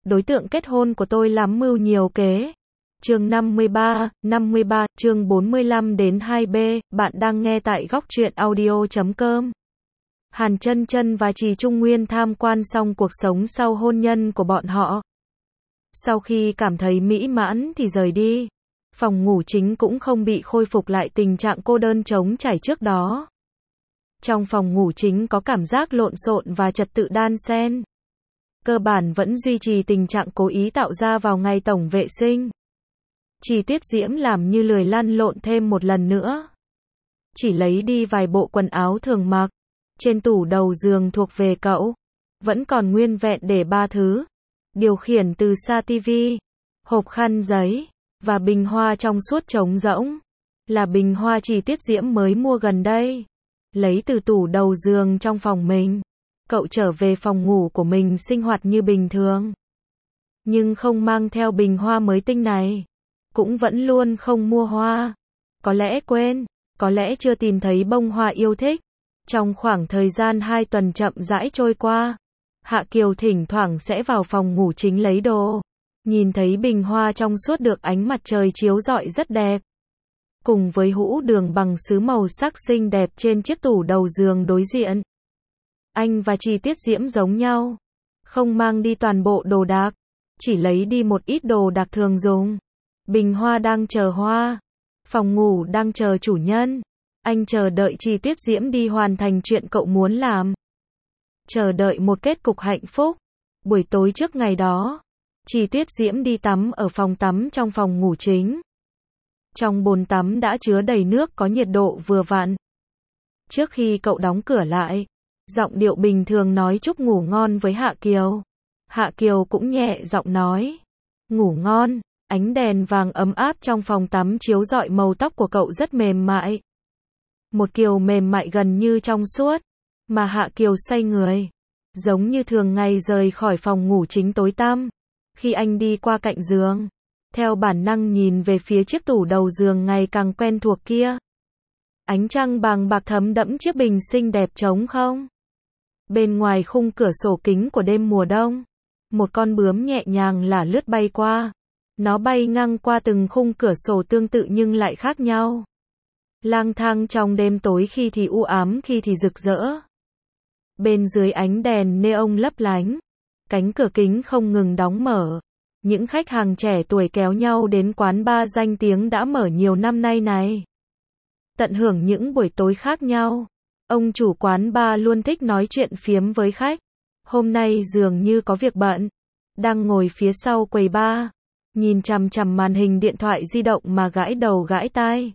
đối tượng kết hôn của tôi lắm mưu nhiều kế. Chương 53, chương 45 đến 2B, bạn đang nghe tại góc truyện audio.com. Hàn Chân Chân và Trì Trung Nguyên tham quan xong cuộc sống sau hôn nhân của bọn họ. Sau khi cảm thấy mỹ mãn thì rời đi. Phòng ngủ chính cũng không bị khôi phục lại tình trạng cô đơn trống trải trước đó. Trong phòng ngủ chính có cảm giác lộn xộn và trật tự đan xen. Cơ bản vẫn duy trì tình trạng cố ý tạo ra vào ngày tổng vệ sinh. Trì Tuyết Diễm làm như lười lăn lộn thêm một lần nữa. Chỉ lấy đi vài bộ quần áo thường mặc. Trên tủ đầu giường thuộc về cậu, vẫn còn nguyên vẹn để 3 thứ. Điều khiển từ xa tivi, hộp khăn giấy, và bình hoa trong suốt trống rỗng. Là bình hoa Trì Tuyết Diễm mới mua gần đây. Lấy từ tủ đầu giường trong phòng mình. Cậu trở về phòng ngủ của mình sinh hoạt như bình thường. Nhưng không mang theo bình hoa mới tinh này. Cũng vẫn luôn không mua hoa. Có lẽ quên, có lẽ chưa tìm thấy bông hoa yêu thích. Trong khoảng thời gian 2 tuần chậm rãi trôi qua, Hạ Kiều thỉnh thoảng sẽ vào phòng ngủ chính lấy đồ. Nhìn thấy bình hoa trong suốt được ánh mặt trời chiếu rọi rất đẹp. Cùng với hũ đường bằng sứ màu sắc xinh đẹp trên chiếc tủ đầu giường đối diện. Anh và Trì Tuyết Diễm giống nhau. Không mang đi toàn bộ đồ đạc. Chỉ lấy đi một ít đồ đạc thường dùng. Bình hoa đang chờ hoa. Phòng ngủ đang chờ chủ nhân. Anh chờ đợi Trì Tuyết Diễm đi hoàn thành chuyện cậu muốn làm. Chờ đợi một kết cục hạnh phúc. Buổi tối trước ngày đó, Trì Tuyết Diễm đi tắm ở phòng tắm trong phòng ngủ chính. Trong bồn tắm đã chứa đầy nước có nhiệt độ vừa vặn. Trước khi cậu đóng cửa lại, giọng điệu bình thường nói chúc ngủ ngon với Hạ Kiều. Hạ Kiều cũng nhẹ giọng nói, ngủ ngon. Ánh đèn vàng ấm áp trong phòng tắm chiếu rọi màu tóc của cậu rất mềm mại. Một kiểu mềm mại gần như trong suốt, mà Hạ Kiều xoay người, giống như thường ngày rời khỏi phòng ngủ chính tối tăm. Khi anh đi qua cạnh giường, theo bản năng nhìn về phía chiếc tủ đầu giường ngày càng quen thuộc kia. Ánh trăng bàng bạc thấm đẫm chiếc bình xinh đẹp trống không. Bên ngoài khung cửa sổ kính của đêm mùa đông, một con bướm nhẹ nhàng lả lướt bay qua. Nó bay ngang qua từng khung cửa sổ tương tự nhưng lại khác nhau. Lang thang trong đêm tối, khi thì u ám khi thì rực rỡ. Bên dưới ánh đèn neon lấp lánh, cánh cửa kính không ngừng đóng mở. Những khách hàng trẻ tuổi kéo nhau đến quán bar danh tiếng đã mở nhiều năm nay này. Tận hưởng những buổi tối khác nhau. Ông chủ quán bar luôn thích nói chuyện phiếm với khách. Hôm nay dường như có việc bận. Đang ngồi phía sau quầy bar, nhìn chằm chằm màn hình điện thoại di động mà gãi đầu gãi tai.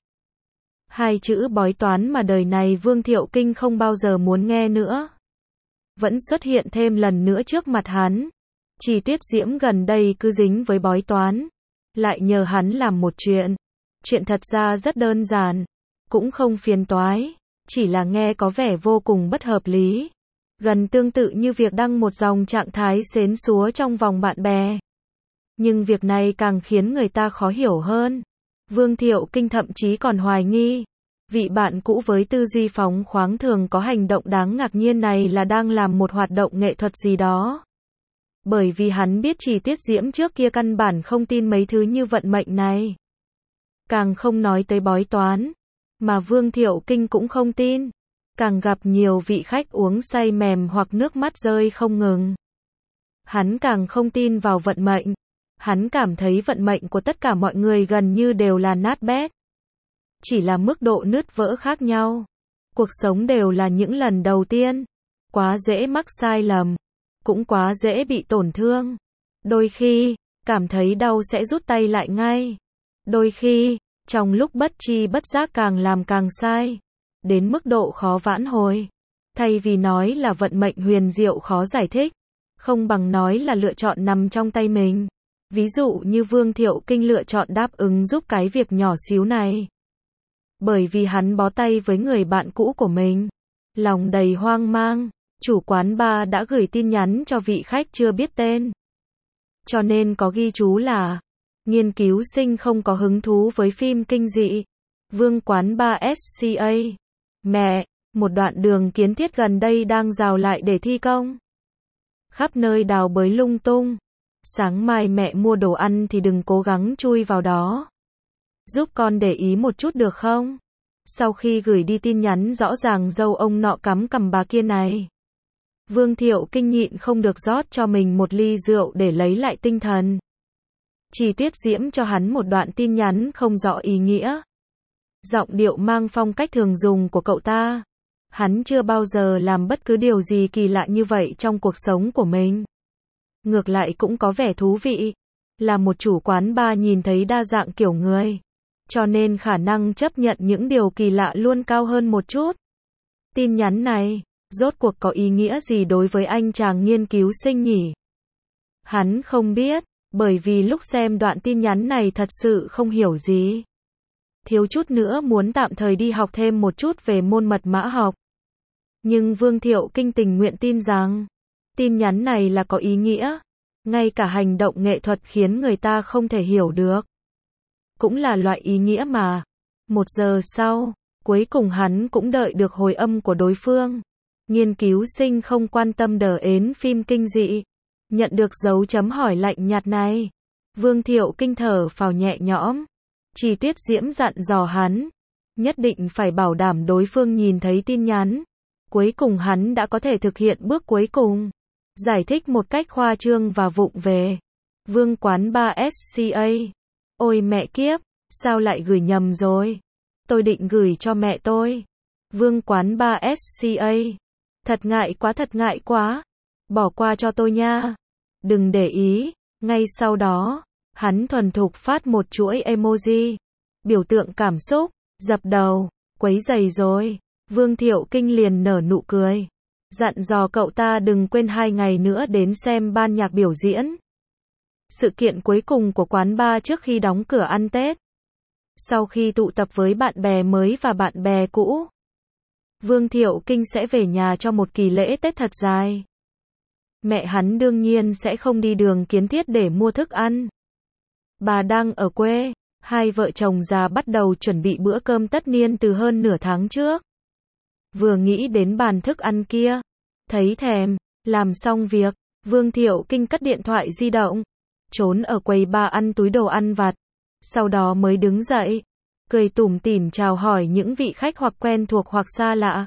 2 chữ bói toán mà đời này Vương Thiệu Kinh không bao giờ muốn nghe nữa. Vẫn xuất hiện thêm lần nữa trước mặt hắn. Trì Tuyết Diễm gần đây cứ dính với bói toán. Lại nhờ hắn làm một chuyện. Chuyện thật ra rất đơn giản. Cũng không phiền toái. Chỉ là nghe có vẻ vô cùng bất hợp lý. Gần tương tự như việc đăng một dòng trạng thái xến xúa trong vòng bạn bè. Nhưng việc này càng khiến người ta khó hiểu hơn. Vương Thiệu Kinh thậm chí còn hoài nghi, vị bạn cũ với tư duy phóng khoáng thường có hành động đáng ngạc nhiên này là đang làm một hoạt động nghệ thuật gì đó. Bởi vì hắn biết Trì Tuyết Diễm trước kia căn bản không tin mấy thứ như vận mệnh này. Càng không nói tới bói toán, mà Vương Thiệu Kinh cũng không tin. Càng gặp nhiều vị khách uống say mềm hoặc nước mắt rơi không ngừng. Hắn càng không tin vào vận mệnh. Hắn cảm thấy vận mệnh của tất cả mọi người gần như đều là nát bét. Chỉ là mức độ nứt vỡ khác nhau. Cuộc sống đều là những lần đầu tiên. Quá dễ mắc sai lầm. Cũng quá dễ bị tổn thương. Đôi khi, cảm thấy đau sẽ rút tay lại ngay. Đôi khi, trong lúc bất tri bất giác càng làm càng sai. Đến mức độ khó vãn hồi. Thay vì nói là vận mệnh huyền diệu khó giải thích, không bằng nói là lựa chọn nằm trong tay mình. Ví dụ như Vương Thiệu Kinh lựa chọn đáp ứng giúp cái việc nhỏ xíu này. Bởi vì hắn bó tay với người bạn cũ của mình. Lòng đầy hoang mang, chủ quán bar đã gửi tin nhắn cho vị khách chưa biết tên. Cho nên có ghi chú là nghiên cứu sinh không có hứng thú với phim kinh dị. Vương quán bar SCA. Mẹ, một đoạn đường kiến thiết gần đây đang rào lại để thi công. Khắp nơi đào bới lung tung. Sáng mai mẹ mua đồ ăn thì đừng cố gắng chui vào đó. Giúp con để ý một chút được không? Sau khi gửi đi tin nhắn rõ ràng dâu ông nọ cắm cằm bà kia này. Vương Thiệu Kinh nhịn không được rót cho mình một ly rượu để lấy lại tinh thần. Chỉ Tuyết diễm cho hắn một đoạn tin nhắn không rõ ý nghĩa. Giọng điệu mang phong cách thường dùng của cậu ta. Hắn chưa bao giờ làm bất cứ điều gì kỳ lạ như vậy trong cuộc sống của mình. Ngược lại cũng có vẻ thú vị. Là một chủ quán bar nhìn thấy đa dạng kiểu người. Cho nên khả năng chấp nhận những điều kỳ lạ luôn cao hơn một chút. Tin nhắn này, rốt cuộc có ý nghĩa gì đối với anh chàng nghiên cứu sinh nhỉ? Hắn không biết, bởi vì lúc xem đoạn tin nhắn này thật sự không hiểu gì. Thiếu chút nữa muốn tạm thời đi học thêm một chút về môn mật mã học. Nhưng Vương Thiệu Kinh tình nguyện tin rằng, tin nhắn này là có ý nghĩa. Ngay cả hành động nghệ thuật khiến người ta không thể hiểu được. Cũng là loại ý nghĩa mà. 1 giờ sau, cuối cùng hắn cũng đợi được hồi âm của đối phương. Nghiên cứu sinh không quan tâm đờ ến phim kinh dị. Nhận được dấu chấm hỏi lạnh nhạt này. Vương Thiệu Kinh thở phào nhẹ nhõm. Chỉ Tuyết diễm dặn dò hắn. Nhất định phải bảo đảm đối phương nhìn thấy tin nhắn. Cuối cùng hắn đã có thể thực hiện bước cuối cùng. Giải thích một cách khoa trương và vụng về. Vương quán bar SCA. Ôi mẹ kiếp, sao lại gửi nhầm rồi? Tôi định gửi cho mẹ tôi. Vương quán bar SCA. Thật ngại quá. Bỏ qua cho tôi nha. Đừng để ý. Ngay sau đó, hắn thuần thục phát một chuỗi emoji. Biểu tượng cảm xúc, dập đầu, quấy rầy rồi. Vương Thiệu Kinh liền nở nụ cười. Dặn dò cậu ta đừng quên 2 ngày nữa đến xem ban nhạc biểu diễn. Sự kiện cuối cùng của quán bar trước khi đóng cửa ăn Tết. Sau khi tụ tập với bạn bè mới và bạn bè cũ, Vương Thiệu Kinh sẽ về nhà cho một kỳ lễ Tết thật dài. Mẹ hắn đương nhiên sẽ không đi Đường Kiến Thiết để mua thức ăn. Bà đang ở quê, hai vợ chồng già bắt đầu chuẩn bị bữa cơm tất niên từ hơn nửa tháng trước. Vừa nghĩ đến bàn thức ăn kia, thấy thèm, làm xong việc, Vương Thiệu Kinh cất điện thoại di động, trốn ở quầy bar ăn túi đồ ăn vặt, sau đó mới đứng dậy, cười tủm tỉm chào hỏi những vị khách hoặc quen thuộc hoặc xa lạ.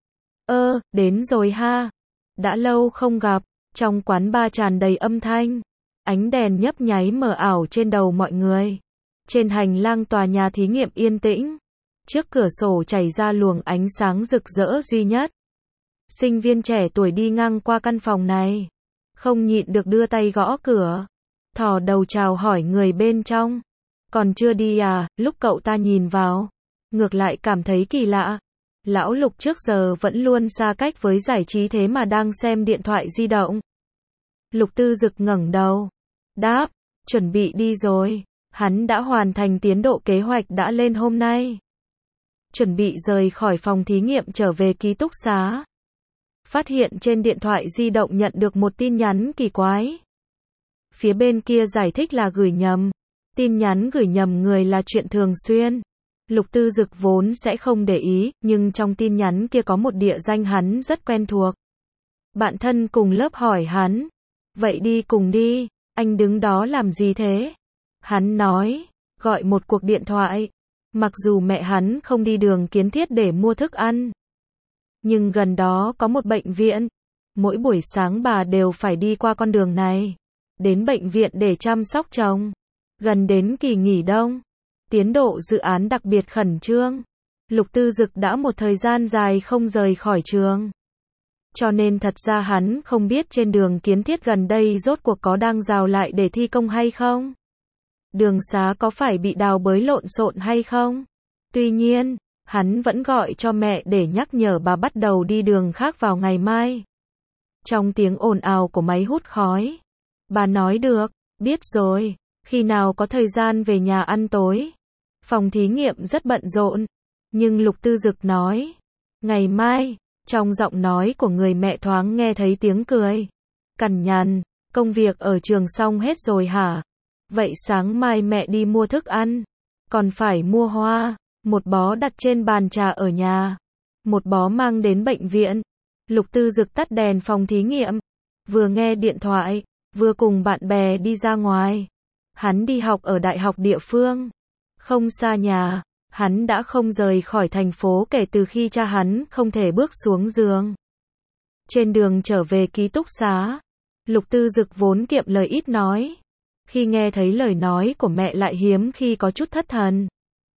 Đến rồi ha. Đã lâu không gặp, trong quán bar tràn đầy âm thanh, ánh đèn nhấp nháy mờ ảo trên đầu mọi người. Trên hành lang tòa nhà thí nghiệm yên tĩnh, trước cửa sổ chảy ra luồng ánh sáng rực rỡ duy nhất. Sinh viên trẻ tuổi đi ngang qua căn phòng này, không nhịn được đưa tay gõ cửa, thò đầu chào hỏi người bên trong. Còn chưa đi à? Lúc cậu ta nhìn vào, ngược lại cảm thấy kỳ lạ. Lão Lục trước giờ vẫn luôn xa cách với giải trí thế mà đang xem điện thoại di động. Lục Tư Dực ngẩng đầu, đáp, chuẩn bị đi rồi. Hắn đã hoàn thành tiến độ kế hoạch đã lên hôm nay. Chuẩn bị rời khỏi phòng thí nghiệm trở về ký túc xá. Phát hiện trên điện thoại di động nhận được một tin nhắn kỳ quái. Phía bên kia giải thích là gửi nhầm. Tin nhắn gửi nhầm người là chuyện thường xuyên. Lục Tư Dực vốn sẽ không để ý, nhưng trong tin nhắn kia có một địa danh hắn rất quen thuộc. Bạn thân cùng lớp hỏi hắn. Vậy đi cùng đi, anh đứng đó làm gì thế? Hắn nói, gọi một cuộc điện thoại. Mặc dù mẹ hắn không đi Đường Kiến Thiết để mua thức ăn, nhưng gần đó có một bệnh viện. Mỗi buổi sáng bà đều phải đi qua con đường này, đến bệnh viện để chăm sóc chồng. Gần đến kỳ nghỉ đông, tiến độ dự án đặc biệt khẩn trương. Lục Tư Dực đã một thời gian dài không rời khỏi trường. Cho nên thật ra hắn không biết trên Đường Kiến Thiết gần đây rốt cuộc có đang rào lại để thi công hay không. Đường xá có phải bị đào bới lộn xộn hay không? Tuy nhiên, hắn vẫn gọi cho mẹ để nhắc nhở bà bắt đầu đi đường khác vào ngày mai. Trong tiếng ồn ào của máy hút khói, bà nói được, biết rồi, khi nào có thời gian về nhà ăn tối. Phòng thí nghiệm rất bận rộn, nhưng Lục Tư Dực nói, ngày mai, trong giọng nói của người mẹ thoáng nghe thấy tiếng cười. Cằn nhằn, công việc ở trường xong hết rồi hả? Vậy sáng mai mẹ đi mua thức ăn, còn phải mua hoa, một bó đặt trên bàn trà ở nhà, một bó mang đến bệnh viện. Lục Tư Dực tắt đèn phòng thí nghiệm, vừa nghe điện thoại, vừa cùng bạn bè đi ra ngoài. Hắn đi học ở đại học địa phương, không xa nhà. Hắn đã không rời khỏi thành phố kể từ khi cha hắn không thể bước xuống giường. Trên đường trở về ký túc xá, Lục Tư Dực vốn kiệm lời ít nói. Khi nghe thấy lời nói của mẹ lại hiếm khi có chút thất thần.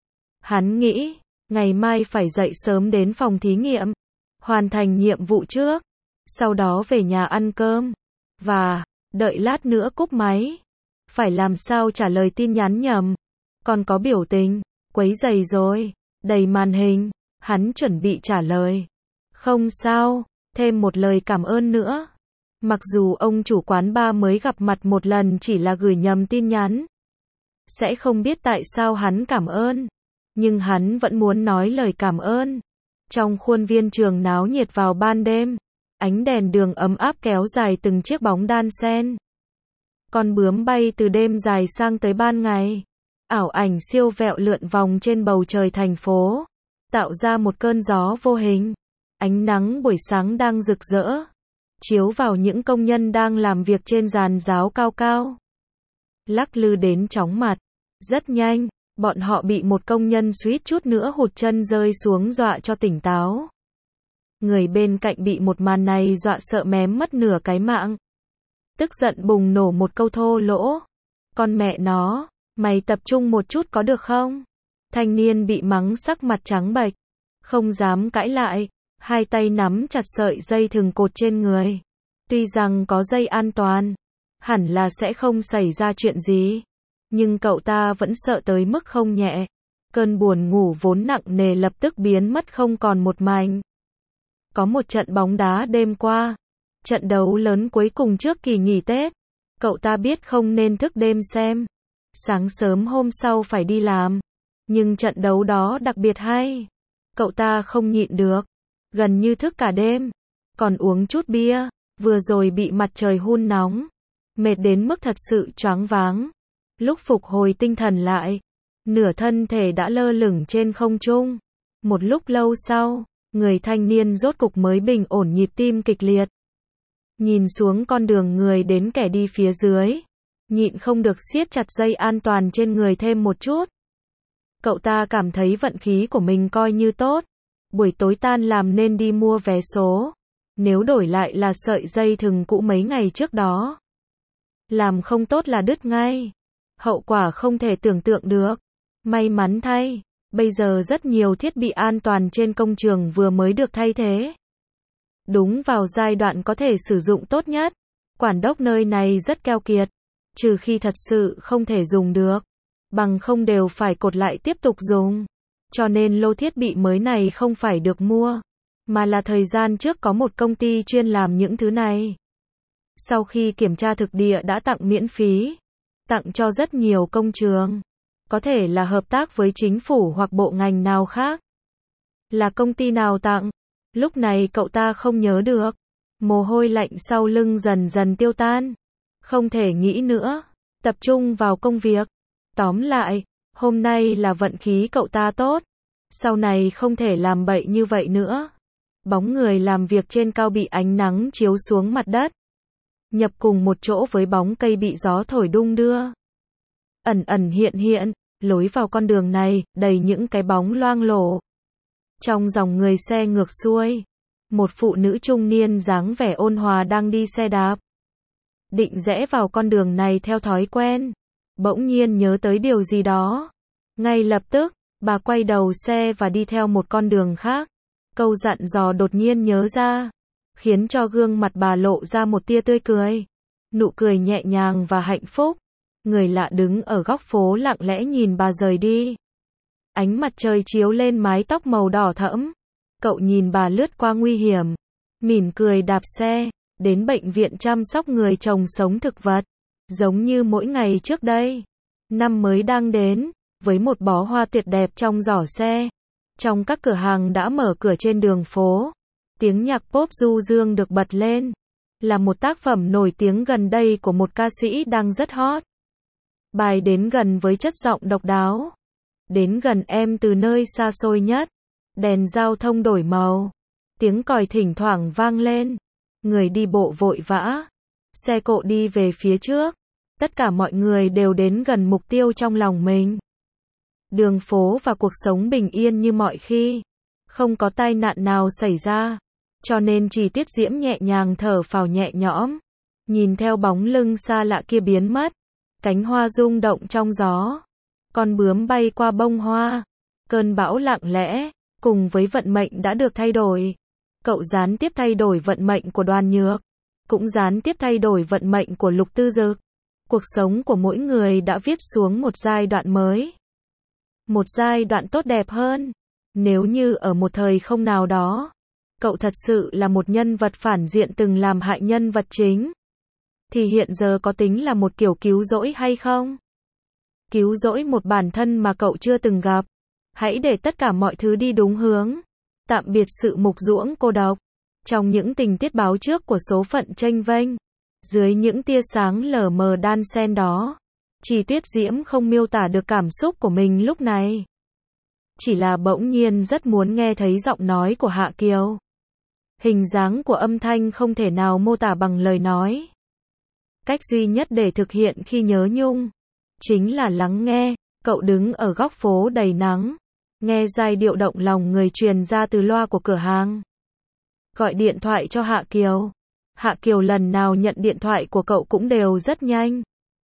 Hắn nghĩ, ngày mai phải dậy sớm đến phòng thí nghiệm, hoàn thành nhiệm vụ trước, sau đó về nhà ăn cơm, và đợi lát nữa cúp máy. Phải làm sao trả lời tin nhắn nhầm, còn có biểu tình, quấy rầy rồi, đầy màn hình. Hắn chuẩn bị trả lời, không sao, thêm một lời cảm ơn nữa. Mặc dù ông chủ quán bar mới gặp mặt một lần chỉ là gửi nhầm tin nhắn, sẽ không biết tại sao hắn cảm ơn, nhưng hắn vẫn muốn nói lời cảm ơn. Trong khuôn viên trường náo nhiệt vào ban đêm, ánh đèn đường ấm áp kéo dài từng chiếc bóng đan sen. Con bướm bay từ đêm dài sang tới ban ngày, ảo ảnh siêu vẹo lượn vòng trên bầu trời thành phố, tạo ra một cơn gió vô hình. Ánh nắng buổi sáng đang rực rỡ, chiếu vào những công nhân đang làm việc trên giàn giáo cao cao, lắc lư đến chóng mặt. Rất nhanh, bọn họ bị một công nhân suýt chút nữa hụt chân rơi xuống dọa cho tỉnh táo. Người bên cạnh bị một màn này dọa sợ mém mất nửa cái mạng. Tức giận bùng nổ một câu thô lỗ. Con mẹ nó, mày tập trung một chút có được không? Thanh niên bị mắng sắc mặt trắng bệch, không dám cãi lại, hai tay nắm chặt sợi dây thừng cột trên người. Tuy rằng có dây an toàn, hẳn là sẽ không xảy ra chuyện gì, nhưng cậu ta vẫn sợ tới mức không nhẹ. Cơn buồn ngủ vốn nặng nề lập tức biến mất không còn một mảnh. Có một trận bóng đá đêm qua, trận đấu lớn cuối cùng trước kỳ nghỉ Tết. Cậu ta biết không nên thức đêm xem, sáng sớm hôm sau phải đi làm, nhưng trận đấu đó đặc biệt hay. Cậu ta không nhịn được, gần như thức cả đêm, còn uống chút bia, vừa rồi bị mặt trời hun nóng, mệt đến mức thật sự choáng váng. Lúc phục hồi tinh thần lại, nửa thân thể đã lơ lửng trên không trung. Một lúc lâu sau, người thanh niên rốt cục mới bình ổn nhịp tim kịch liệt. Nhìn xuống con đường người đến kẻ đi phía dưới, nhịn không được siết chặt dây an toàn trên người thêm một chút. Cậu ta cảm thấy vận khí của mình coi như tốt. Buổi tối tan làm nên đi mua vé số. Nếu đổi lại là sợi dây thừng cũ mấy ngày trước đó, làm không tốt là đứt ngay. Hậu quả không thể tưởng tượng được. May mắn thay, bây giờ rất nhiều thiết bị an toàn trên công trường vừa mới được thay thế. Đúng vào giai đoạn có thể sử dụng tốt nhất. Quản đốc nơi này rất keo kiệt, trừ khi thật sự không thể dùng được, bằng không đều phải cột lại tiếp tục dùng. Cho nên lô thiết bị mới này không phải được mua, mà là thời gian trước có một công ty chuyên làm những thứ này. Sau khi kiểm tra thực địa đã tặng miễn phí, tặng cho rất nhiều công trường, có thể là hợp tác với chính phủ hoặc bộ ngành nào khác. Là công ty nào tặng? Lúc này cậu ta không nhớ được. Mồ hôi lạnh sau lưng dần dần tiêu tan. Không thể nghĩ nữa, tập trung vào công việc. Tóm lại, hôm nay là vận khí cậu ta tốt, sau này không thể làm bậy như vậy nữa. Bóng người làm việc trên cao bị ánh nắng chiếu xuống mặt đất, nhập cùng một chỗ với bóng cây bị gió thổi đung đưa. Ẩn ẩn hiện hiện, lối vào con đường này, đầy những cái bóng loang lổ. Trong dòng người xe ngược xuôi, một phụ nữ trung niên dáng vẻ ôn hòa đang đi xe đạp. Định rẽ vào con đường này theo thói quen, bỗng nhiên nhớ tới điều gì đó. Ngay lập tức, bà quay đầu xe và đi theo một con đường khác. Câu dặn dò đột nhiên nhớ ra, khiến cho gương mặt bà lộ ra một tia tươi cười. Nụ cười nhẹ nhàng và hạnh phúc. Người lạ đứng ở góc phố lặng lẽ nhìn bà rời đi. Ánh mặt trời chiếu lên mái tóc màu đỏ thẫm. Cậu nhìn bà lướt qua nguy hiểm, mỉm cười đạp xe, đến bệnh viện chăm sóc người trồng sống thực vật. Giống như mỗi ngày trước đây, năm mới đang đến, với một bó hoa tuyệt đẹp trong giỏ xe. Trong các cửa hàng đã mở cửa trên đường phố, tiếng nhạc pop du dương được bật lên. Là một tác phẩm nổi tiếng gần đây của một ca sĩ đang rất hot. Bài đến gần với chất giọng độc đáo. Đến gần em từ nơi xa xôi nhất. Đèn giao thông đổi màu. Tiếng còi thỉnh thoảng vang lên. Người đi bộ vội vã. Xe cộ đi về phía trước. Tất cả mọi người đều đến gần mục tiêu trong lòng mình. Đường phố và cuộc sống bình yên như mọi khi. Không có tai nạn nào xảy ra. Cho nên Chỉ Tuyết Diễm nhẹ nhàng thở phào nhẹ nhõm. Nhìn theo bóng lưng xa lạ kia biến mất. Cánh hoa rung động trong gió. Con bướm bay qua bông hoa. Cơn bão lặng lẽ, cùng với vận mệnh đã được thay đổi. Cậu gián tiếp thay đổi vận mệnh của Đoàn Nhược. Cũng gián tiếp thay đổi vận mệnh của Lục Tư Dực. Cuộc sống của mỗi người đã viết xuống một giai đoạn mới. Một giai đoạn tốt đẹp hơn. Nếu như ở một thời không nào đó, cậu thật sự là một nhân vật phản diện từng làm hại nhân vật chính, thì hiện giờ có tính là một kiểu cứu rỗi hay không? Cứu rỗi một bản thân mà cậu chưa từng gặp. Hãy để tất cả mọi thứ đi đúng hướng. Tạm biệt sự mục ruỗng cô độc. Trong những tình tiết báo trước của số phận chênh vênh, dưới những tia sáng lờ mờ đan xen đó, Chỉ Tuyết Diễm không miêu tả được cảm xúc của mình lúc này. Chỉ là bỗng nhiên rất muốn nghe thấy giọng nói của Hạ Kiều. Hình dáng của âm thanh không thể nào mô tả bằng lời nói. Cách duy nhất để thực hiện khi nhớ nhung, chính là lắng nghe. Cậu đứng ở góc phố đầy nắng, nghe giai điệu động lòng người truyền ra từ loa của cửa hàng. Gọi điện thoại cho Hạ Kiều. Hạ Kiều lần nào nhận điện thoại của cậu cũng đều rất nhanh.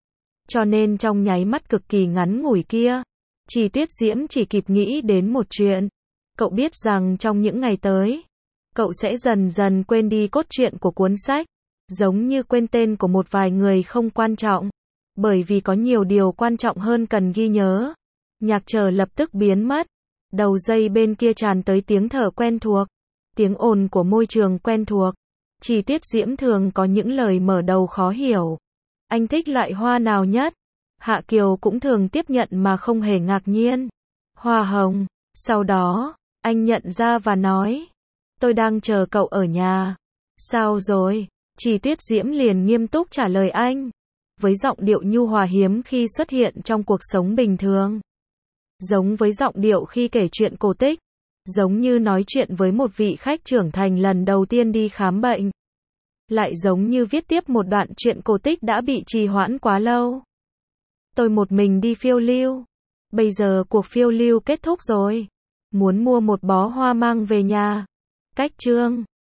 Cho nên trong nháy mắt cực kỳ ngắn ngủi kia, Chỉ Tuyết Diễm chỉ kịp nghĩ đến một chuyện. Cậu biết rằng trong những ngày tới, cậu sẽ dần dần quên đi cốt truyện của cuốn sách, giống như quên tên của một vài người không quan trọng. Bởi vì có nhiều điều quan trọng hơn cần ghi nhớ. Nhạc trở lập tức biến mất. Đầu dây bên kia tràn tới tiếng thở quen thuộc. Tiếng ồn của môi trường quen thuộc. Chỉ Tuyết Diễm thường có những lời mở đầu khó hiểu. Anh thích loại hoa nào nhất? Hạ Kiều cũng thường tiếp nhận mà không hề ngạc nhiên. Hoa hồng. Sau đó, anh nhận ra và nói. Tôi đang chờ cậu ở nhà. Sao rồi? Chỉ Tuyết Diễm liền nghiêm túc trả lời anh. Với giọng điệu nhu hòa hiếm khi xuất hiện trong cuộc sống bình thường. Giống với giọng điệu khi kể chuyện cổ tích. Giống như nói chuyện với một vị khách trưởng thành lần đầu tiên đi khám bệnh. Lại giống như viết tiếp một đoạn chuyện cổ tích đã bị trì hoãn quá lâu. Tôi một mình đi phiêu lưu. Bây giờ cuộc phiêu lưu kết thúc rồi. Muốn mua một bó hoa mang về nhà. Cách chương